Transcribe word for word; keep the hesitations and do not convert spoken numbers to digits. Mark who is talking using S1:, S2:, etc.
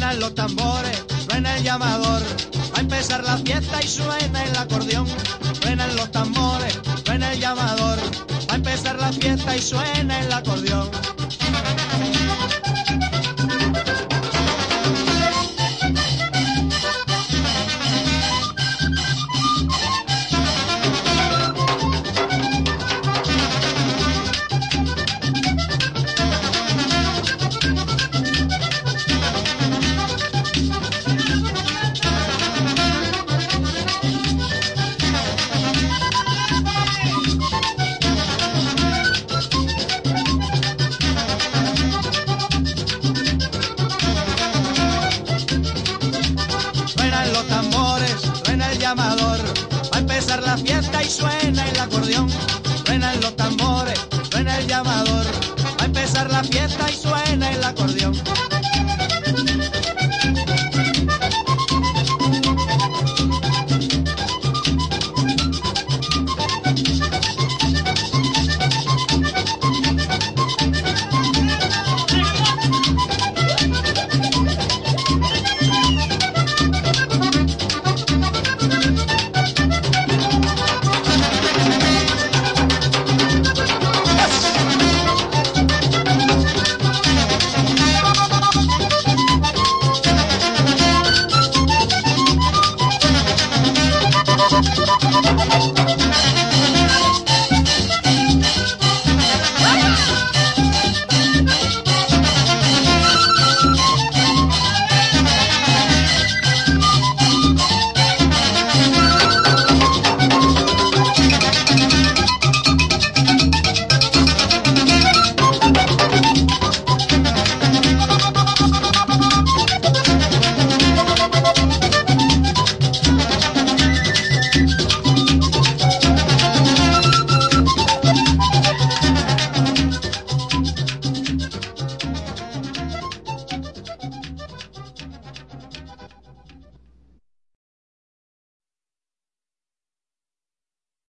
S1: Suenan los tambores, suena el llamador, va a empezar la fiesta y suena el acordeón. Suenan los tambores, suena el llamador, va a empezar la fiesta y suena el acordeón. Suenan los tambores, suena el llamador, va a empezar la fiesta y suena el acordeón. Suenan los tambores, suena el llamador, va a empezar la fiesta y suena el acordeón.
S2: Thank you.